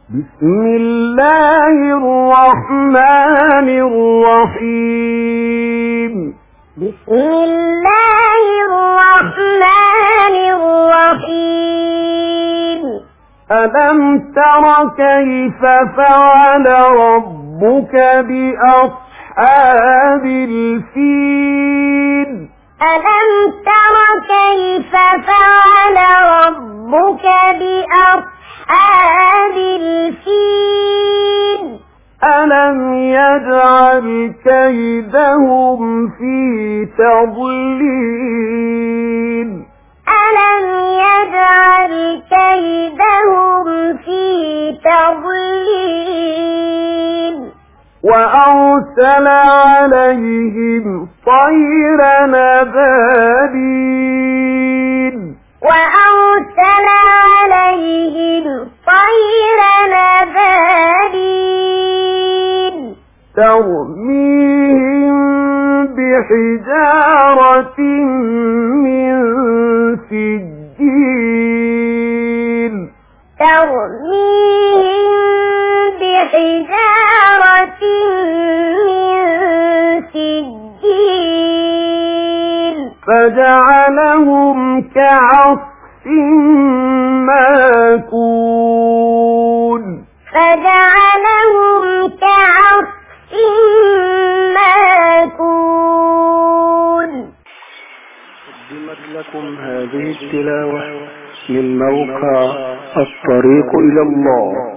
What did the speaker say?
بسم الله الرحمن الرحيم. بسم الله الرحمن الرحيم. ألم تر كيف فعل ربك بأصحاب الفيل؟ ألم تر كيف فعل ربك بأصحاب الفيل؟ ألم يجعل كيدهم في تضليل؟ ألم يجعل كيدهم في تضليل؟ وأرسل عليهم طيرا أبابيل. وأرسل عليهم طيرا أبابيل ترميهم بحجارة من سجيل. ترميهم بحجارة من سجيل فجعلهم كعصف مأكول. فجعلهم كعصف مأكول. قدمت لكم هذه التلاوة من موقع الطريق إلى الله.